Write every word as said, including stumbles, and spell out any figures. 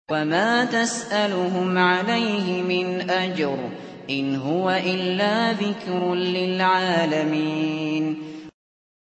وَمَا تَسْأَلُهُمْ عَلَيْهِ مِنْ أَجْرٍ ۚ إِنْ هُوَ إِلَّا ذِكْرٌ لِّلْعَالَمِينَ